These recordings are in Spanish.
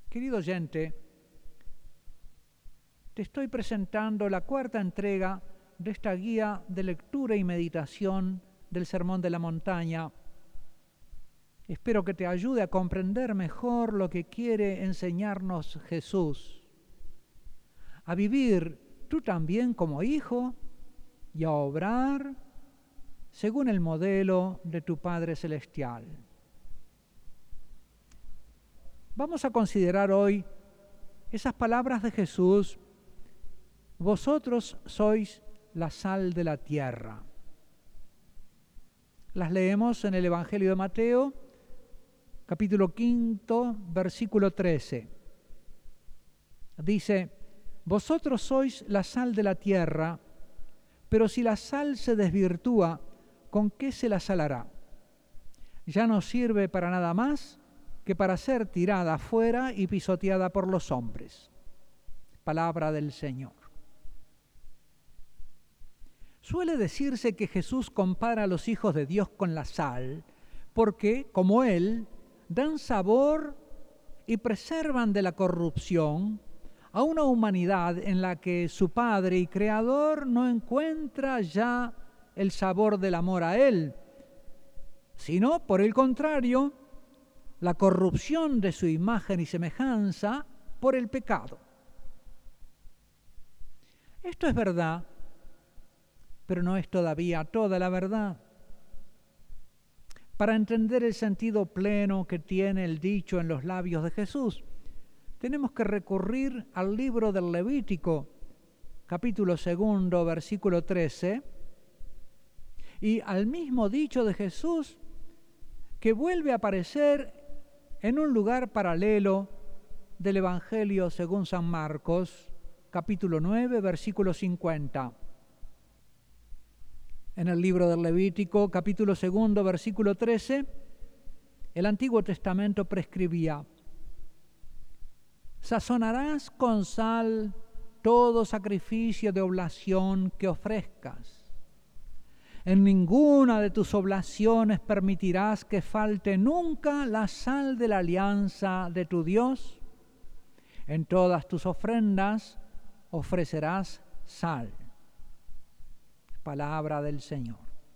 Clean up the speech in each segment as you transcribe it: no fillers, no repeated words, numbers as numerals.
Querido oyente, te estoy presentando la cuarta entrega de esta guía de lectura y meditación del Sermón de la Montaña. Espero que te ayude a comprender mejor lo que quiere enseñarnos Jesús, a vivir tú también como hijo y a obrar según el modelo de tu Padre Celestial. Vamos a considerar hoy esas palabras de Jesús: vosotros sois la sal de la tierra. Las leemos en el Evangelio de Mateo, capítulo 5, versículo 13. Dice: vosotros sois la sal de la tierra, pero si la sal se desvirtúa, ¿con qué se la salará? Ya no sirve para nada más que para ser tirada afuera y pisoteada por los hombres. Palabra del Señor. Suele decirse que Jesús compara a los hijos de Dios con la sal, porque, como Él, dan sabor y preservan de la corrupción a una humanidad en la que su Padre y Creador no encuentra ya el sabor del amor a Él, sino, por el contrario, la corrupción de su imagen y semejanza por el pecado. Esto es verdad, pero no es todavía toda la verdad. Para entender el sentido pleno que tiene el dicho en los labios de Jesús, tenemos que recurrir al libro del Levítico, capítulo 2, versículo 13, y al mismo dicho de Jesús que vuelve a aparecer en un lugar paralelo del Evangelio según San Marcos, capítulo 9, versículo 50. En el libro del Levítico, capítulo 2, versículo 13, el Antiguo Testamento prescribía: sazonarás con sal todo sacrificio de oblación que ofrezcas. En ninguna de tus oblaciones permitirás que falte nunca la sal de la alianza de tu Dios. En todas tus ofrendas ofrecerás sal. Palabra del Señor.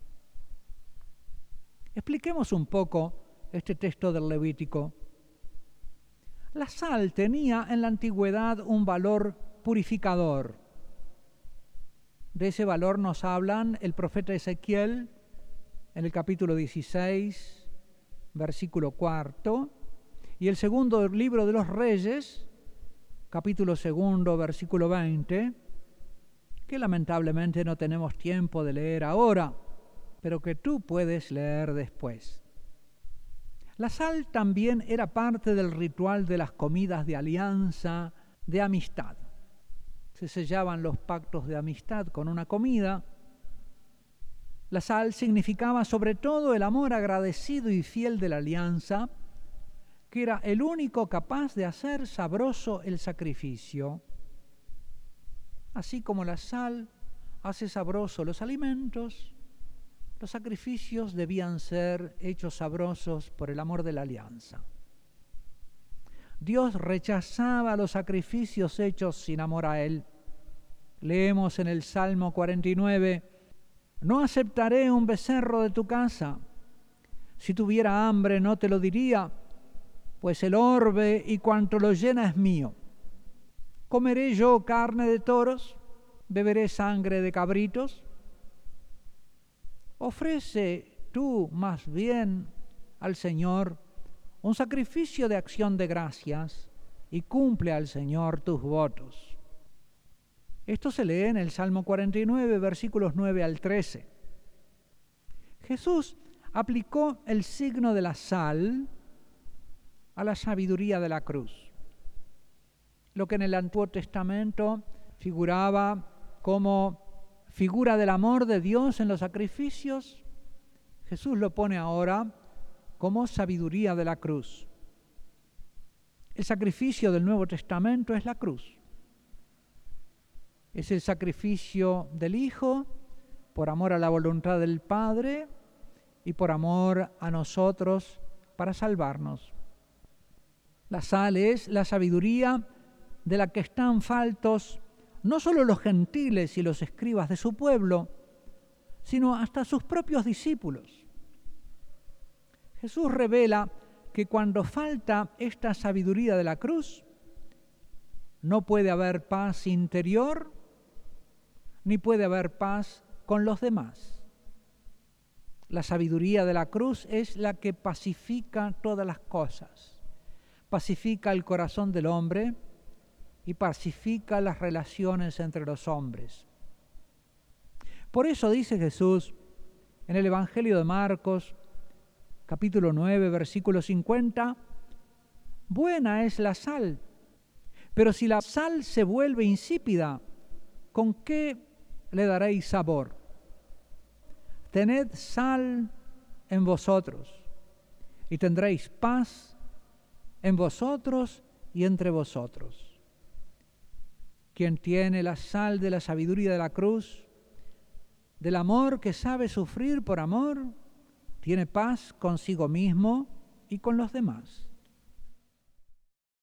Expliquemos un poco este texto del Levítico. La sal tenía en la antigüedad un valor purificador. De ese valor nos hablan el profeta Ezequiel en el capítulo 16, versículo 4, y el segundo libro de los Reyes, capítulo 2, versículo 20, que lamentablemente no tenemos tiempo de leer ahora, pero que tú puedes leer después. La sal también era parte del ritual de las comidas de alianza, de amistad. Se sellaban los pactos de amistad con una comida. La sal significaba sobre todo el amor agradecido y fiel de la alianza, que era el único capaz de hacer sabroso el sacrificio. Así como la sal hace sabroso los alimentos, los sacrificios debían ser hechos sabrosos por el amor de la alianza. Dios rechazaba los sacrificios hechos sin amor a Él. Leemos en el Salmo 49, no aceptaré un becerro de tu casa. Si tuviera hambre no te lo diría, pues el orbe y cuanto lo llena es mío. ¿Comeré yo carne de toros? ¿Beberé sangre de cabritos? Ofrece tú más bien al Señor un sacrificio de acción de gracias y cumple al Señor tus votos. Esto se lee en el Salmo 49, versículos 9 al 13. Jesús aplicó el signo de la sal a la sabiduría de la cruz. Lo que en el Antiguo Testamento figuraba como figura del amor de Dios en los sacrificios, Jesús lo pone ahora como sabiduría de la cruz. El sacrificio del Nuevo Testamento es la cruz. Es el sacrificio del Hijo por amor a la voluntad del Padre y por amor a nosotros para salvarnos. La sal es la sabiduría de la que están faltos no solo los gentiles y los escribas de su pueblo, sino hasta sus propios discípulos. Jesús revela que cuando falta esta sabiduría de la cruz, no puede haber paz interior, ni puede haber paz con los demás. La sabiduría de la cruz es la que pacifica todas las cosas, pacifica el corazón del hombre y pacifica las relaciones entre los hombres. Por eso dice Jesús en el Evangelio de Marcos, capítulo 9, versículo 50, buena es la sal, pero si la sal se vuelve insípida, ¿con qué le daréis sabor? Tened sal en vosotros y tendréis paz en vosotros y entre vosotros. Quien tiene la sal de la sabiduría de la cruz, del amor que sabe sufrir por amor, tiene paz consigo mismo y con los demás.